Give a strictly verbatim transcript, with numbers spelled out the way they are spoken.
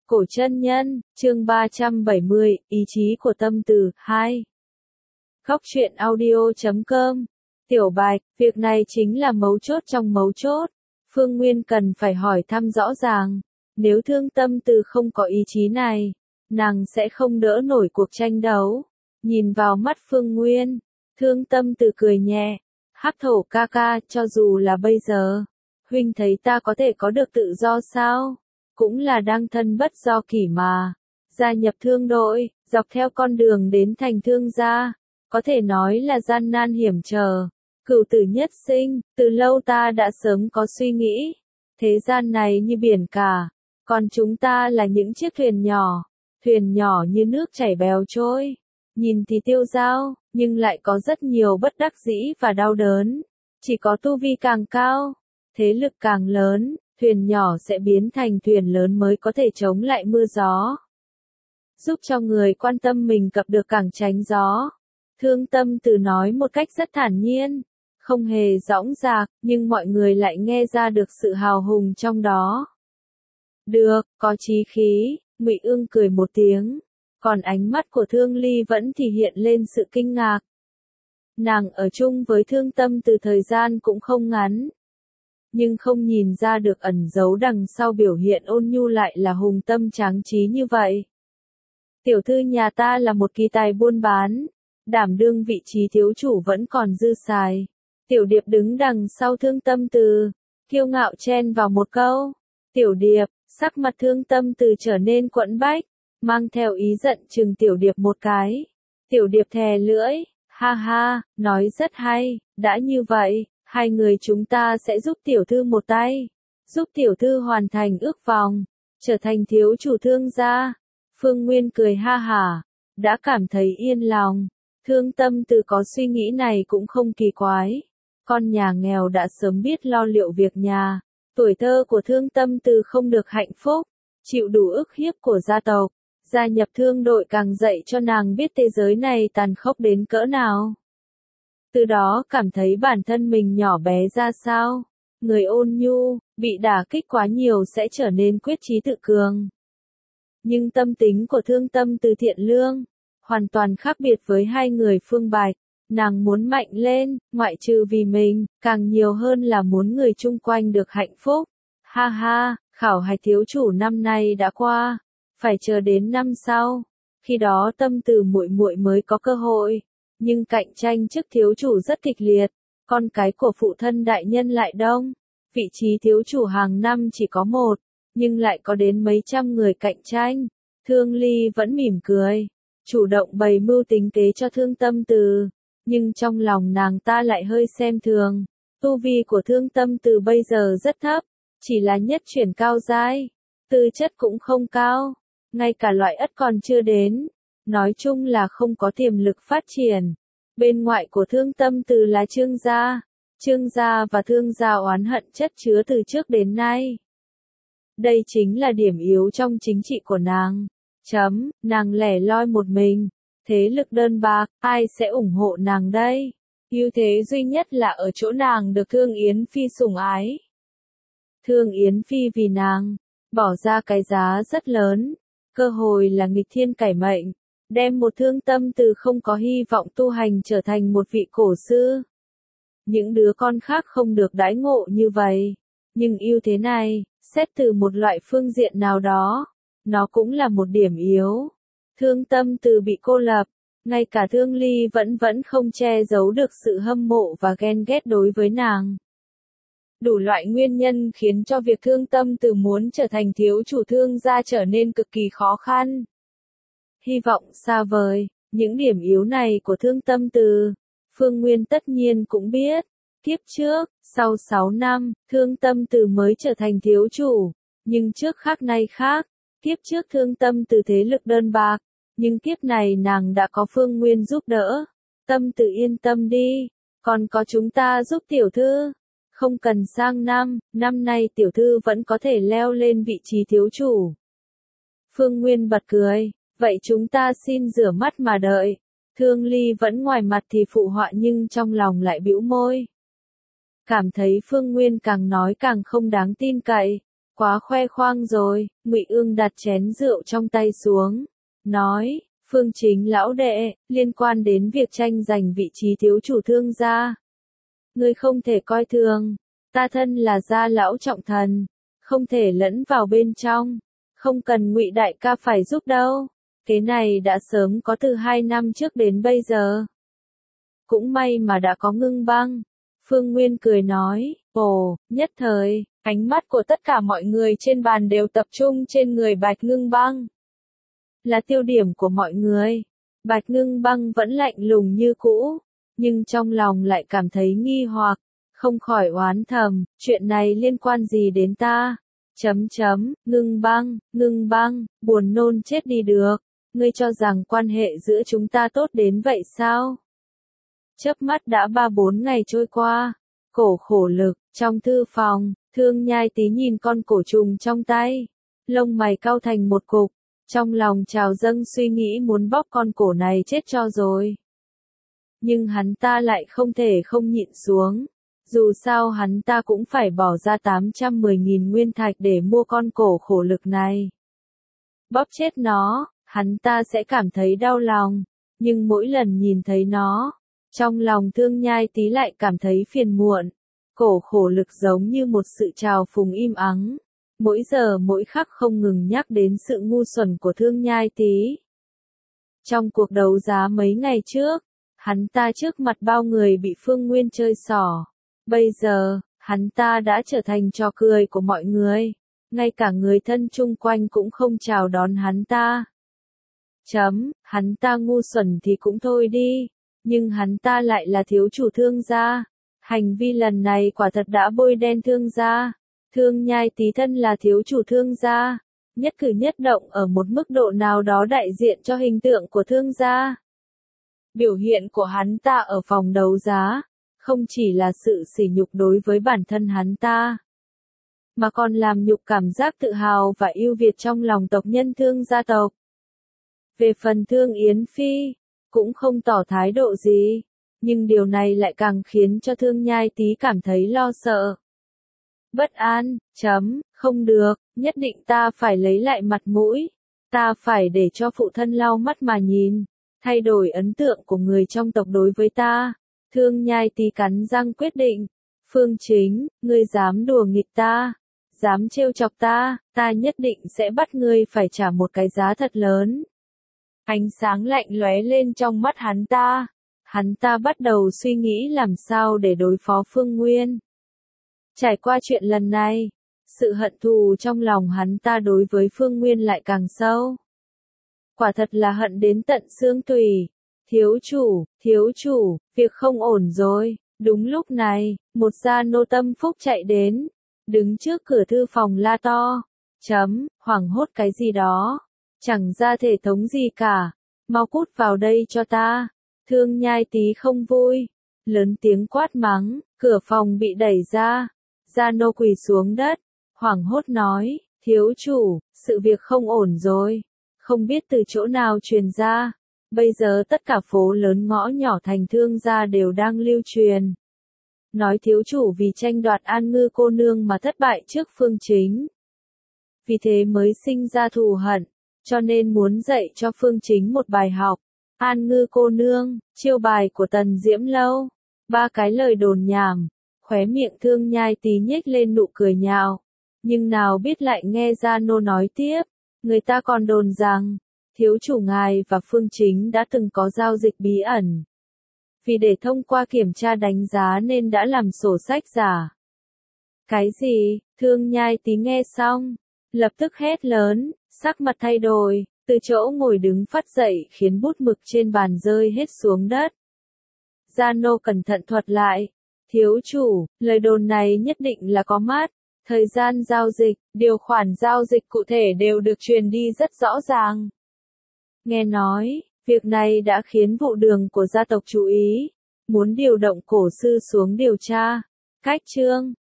Cổ chân nhân, chương ba trăm bảy mươi, ý chí của tâm từ, hai. Góc truyện audio chấm com. Tiểu Bạch, việc này chính là mấu chốt trong mấu chốt. Phương Nguyên cần phải hỏi thăm rõ ràng. Nếu thương tâm từ không có ý chí này, nàng sẽ không đỡ nổi cuộc tranh đấu. Nhìn vào mắt Phương Nguyên, thương tâm từ cười nhẹ. Hắc thổ ca ca, cho dù là bây giờ, huynh thấy ta có thể có được tự do sao? Cũng là đang thân bất do kỷ mà. Gia nhập thương đội, dọc theo con đường đến thành thương gia, có thể nói là gian nan hiểm trở. Cửu tử nhất sinh, từ lâu ta đã sớm có suy nghĩ. Thế gian này như biển cả, còn chúng ta là những chiếc thuyền nhỏ, thuyền nhỏ như nước chảy bèo trôi. Nhìn thì tiêu dao, nhưng lại có rất nhiều bất đắc dĩ và đau đớn. Chỉ có tu vi càng cao, thế lực càng lớn, thuyền nhỏ sẽ biến thành thuyền lớn mới có thể chống lại mưa gió. Giúp cho người quan tâm mình cập được cảng tránh gió. Thương tâm từ nói một cách rất thản nhiên, không hề dõng dạc, nhưng mọi người lại nghe ra được sự hào hùng trong đó. Được, có chí khí, Ngụy Ương cười một tiếng, còn ánh mắt của Thương Ly vẫn thì hiện lên sự kinh ngạc. Nàng ở chung với thương tâm từ thời gian cũng không ngắn, nhưng không nhìn ra được ẩn giấu đằng sau biểu hiện ôn nhu lại là hùng tâm tráng trí như vậy. Tiểu thư nhà ta là một kỳ tài buôn bán, đảm đương vị trí thiếu chủ vẫn còn dư xài. Tiểu Điệp đứng đằng sau thương tâm từ, kiêu ngạo chen vào một câu. Tiểu Điệp, sắc mặt thương tâm từ trở nên quẫn bách, mang theo ý giận chừng Tiểu Điệp một cái. Tiểu Điệp thè lưỡi, ha ha, nói rất hay, đã như vậy, hai người chúng ta sẽ giúp tiểu thư một tay, giúp tiểu thư hoàn thành ước vọng, trở thành thiếu chủ thương gia. Phương Nguyên cười ha hả, đã cảm thấy yên lòng. Thương tâm từ có suy nghĩ này cũng không kỳ quái. Con nhà nghèo đã sớm biết lo liệu việc nhà. Tuổi thơ của thương tâm từ không được hạnh phúc, chịu đủ ức hiếp của gia tộc. Gia nhập thương đội càng dạy cho nàng biết thế giới này tàn khốc đến cỡ nào. Từ đó cảm thấy bản thân mình nhỏ bé ra sao. Người ôn nhu, bị đả kích quá nhiều sẽ trở nên quyết chí tự cường. Nhưng tâm tính của thương tâm từ thiện lương, hoàn toàn khác biệt với hai người Phương Bạch. Nàng muốn mạnh lên, ngoại trừ vì mình, càng nhiều hơn là muốn người chung quanh được hạnh phúc. Ha ha, khảo hạch thiếu chủ năm nay đã qua, phải chờ đến năm sau. Khi đó tâm từ muội muội mới có cơ hội. Nhưng cạnh tranh chức thiếu chủ rất kịch liệt, con cái của phụ thân đại nhân lại đông. Vị trí thiếu chủ hàng năm chỉ có một, nhưng lại có đến mấy trăm người cạnh tranh. Thương Ly vẫn mỉm cười, chủ động bày mưu tính kế cho thương tâm từ, nhưng trong lòng nàng ta lại hơi xem thường. Tu vi của thương tâm từ bây giờ rất thấp, chỉ là nhất chuyển cao giai, tư chất cũng không cao, ngay cả loại ất còn chưa đến. Nói chung là không có tiềm lực phát triển. Bên ngoại của thương tâm từ là Trương gia. Trương gia và Thương gia oán hận chất chứa từ trước đến nay. Đây chính là điểm yếu trong chính trị của nàng. Chấm, nàng lẻ loi một mình. Thế lực đơn bạc, ai sẽ ủng hộ nàng đây? Ưu thế duy nhất là ở chỗ nàng được Thương Yến Phi sủng ái. Thương Yến Phi vì nàng, bỏ ra cái giá rất lớn. Cơ hội là nghịch thiên cải mệnh. Đem một thương tâm từ không có hy vọng tu hành trở thành một vị cổ sư. Những đứa con khác không được đãi ngộ như vậy. Nhưng ưu thế này, xét từ một loại phương diện nào đó, nó cũng là một điểm yếu. Thương tâm từ bị cô lập, ngay cả Thương Ly vẫn vẫn không che giấu được sự hâm mộ và ghen ghét đối với nàng. Đủ loại nguyên nhân khiến cho việc thương tâm từ muốn trở thành thiếu chủ thương gia trở nên cực kỳ khó khăn. Hy vọng xa vời, những điểm yếu này của thương tâm từ, Phương Nguyên tất nhiên cũng biết. Kiếp trước, sau sáu năm, thương tâm từ mới trở thành thiếu chủ, nhưng trước khác nay khác. Kiếp trước thương tâm từ thế lực đơn bạc, nhưng kiếp này nàng đã có Phương Nguyên giúp đỡ. Tâm từ yên tâm đi, còn có chúng ta giúp tiểu thư. Không cần sang năm, năm nay tiểu thư vẫn có thể leo lên vị trí thiếu chủ. Phương Nguyên bật cười. Vậy chúng ta xin rửa mắt mà đợi. Thương Ly vẫn ngoài mặt thì phụ họa nhưng trong lòng lại bĩu môi. Cảm thấy Phương Nguyên càng nói càng không đáng tin cậy. Quá khoe khoang rồi, Ngụy Ương đặt chén rượu trong tay xuống, nói, Phương Chính lão đệ, liên quan đến việc tranh giành vị trí thiếu chủ Thương gia. Ngươi không thể coi thường, ta thân là gia lão trọng thần, không thể lẫn vào bên trong, không cần Ngụy đại ca phải giúp đâu. Cái này đã sớm có từ hai năm trước đến bây giờ. Cũng may mà đã có Ngưng Băng. Phương Nguyên cười nói, ồ, nhất thời, ánh mắt của tất cả mọi người trên bàn đều tập trung trên người Bạch Ngưng Băng. Là tiêu điểm của mọi người. Bạch Ngưng Băng vẫn lạnh lùng như cũ, nhưng trong lòng lại cảm thấy nghi hoặc, không khỏi oán thầm, chuyện này liên quan gì đến ta? Chấm chấm, Ngưng Băng, Ngưng Băng, buồn nôn chết đi được. Ngươi cho rằng quan hệ giữa chúng ta tốt đến vậy sao? Chớp mắt đã ba bốn ngày trôi qua, cổ khổ lực, trong thư phòng, Thương Nhai Tý nhìn con cổ trùng trong tay, lông mày cau thành một cục, trong lòng trào dâng suy nghĩ muốn bóp con cổ này chết cho rồi. Nhưng hắn ta lại không thể không nhịn xuống, dù sao hắn ta cũng phải bỏ ra tám trăm mười nghìn nguyên thạch để mua con cổ khổ lực này. Bóp chết nó, hắn ta sẽ cảm thấy đau lòng, nhưng mỗi lần nhìn thấy nó, trong lòng Thương Nhai Tý lại cảm thấy phiền muộn. Cổ khổ lực giống như một sự trào phúng im ắng, mỗi giờ mỗi khắc không ngừng nhắc đến sự ngu xuẩn của Thương Nhai Tý. Trong cuộc đấu giá mấy ngày trước, hắn ta trước mặt bao người bị Phương Nguyên chơi xỏ. Bây giờ, hắn ta đã trở thành trò cười của mọi người, ngay cả người thân chung quanh cũng không chào đón hắn ta. Chấm, hắn ta ngu xuẩn thì cũng thôi đi, nhưng hắn ta lại là thiếu chủ Thương gia. Hành vi lần này quả thật đã bôi đen Thương gia. Thương Nhai Tý thân là thiếu chủ Thương gia, nhất cử nhất động ở một mức độ nào đó đại diện cho hình tượng của Thương gia. Biểu hiện của hắn ta ở phòng đấu giá, không chỉ là sự sỉ nhục đối với bản thân hắn ta, mà còn làm nhục cảm giác tự hào và ưu việt trong lòng tộc nhân Thương gia tộc. Về phần Thương Yến Phi, cũng không tỏ thái độ gì, nhưng điều này lại càng khiến cho Thương Nhai Tý cảm thấy lo sợ. Bất an, chấm, không được, nhất định ta phải lấy lại mặt mũi, ta phải để cho phụ thân lau mắt mà nhìn, thay đổi ấn tượng của người trong tộc đối với ta. Thương Nhai Tý cắn răng quyết định, Phương Chính, ngươi dám đùa nghịch ta, dám trêu chọc ta, ta nhất định sẽ bắt ngươi phải trả một cái giá thật lớn. Ánh sáng lạnh lóe lên trong mắt hắn ta, hắn ta bắt đầu suy nghĩ làm sao để đối phó Phương Nguyên. Trải qua chuyện lần này, sự hận thù trong lòng hắn ta đối với Phương Nguyên lại càng sâu. Quả thật là hận đến tận xương tủy. Thiếu chủ, thiếu chủ, việc không ổn rồi. Đúng lúc này, một gia nô tâm phúc chạy đến, đứng trước cửa thư phòng la to. Chấm, hoảng hốt cái gì đó. Chẳng ra thể thống gì cả. Mau cút vào đây cho ta. Thương Nhai Tý không vui. Lớn tiếng quát mắng, cửa phòng bị đẩy ra. Gia nô quỳ xuống đất, hoảng hốt nói, thiếu chủ, sự việc không ổn rồi, không biết từ chỗ nào truyền ra, bây giờ tất cả phố lớn ngõ nhỏ thành Thương gia đều đang lưu truyền. Nói thiếu chủ vì tranh đoạt An Ngư cô nương mà thất bại trước Phương Chính. Vì thế mới sinh ra thù hận, cho nên muốn dạy cho Phương Chính một bài học. An Ngư cô nương, chiêu bài của Tần Diễm Lâu, ba cái lời đồn nhảm. Khóe miệng Thương Nhai Tý nhếch lên nụ cười nhạo, nhưng nào biết lại nghe Gia nô nói tiếp, người ta còn đồn rằng, thiếu chủ ngài và Phương Chính đã từng có giao dịch bí ẩn. Vì để thông qua kiểm tra đánh giá nên đã làm sổ sách giả. Cái gì? Thương Nhai Tý nghe xong, lập tức hét lớn, sắc mặt thay đổi, từ chỗ ngồi đứng phắt dậy khiến bút mực trên bàn rơi hết xuống đất. Gia nô cẩn thận thuật lại. Thiếu chủ, lời đồn này nhất định là có mát, thời gian giao dịch, điều khoản giao dịch cụ thể đều được truyền đi rất rõ ràng. Nghe nói, việc này đã khiến vụ đường của gia tộc chú ý, muốn điều động cổ sư xuống điều tra. Cách chương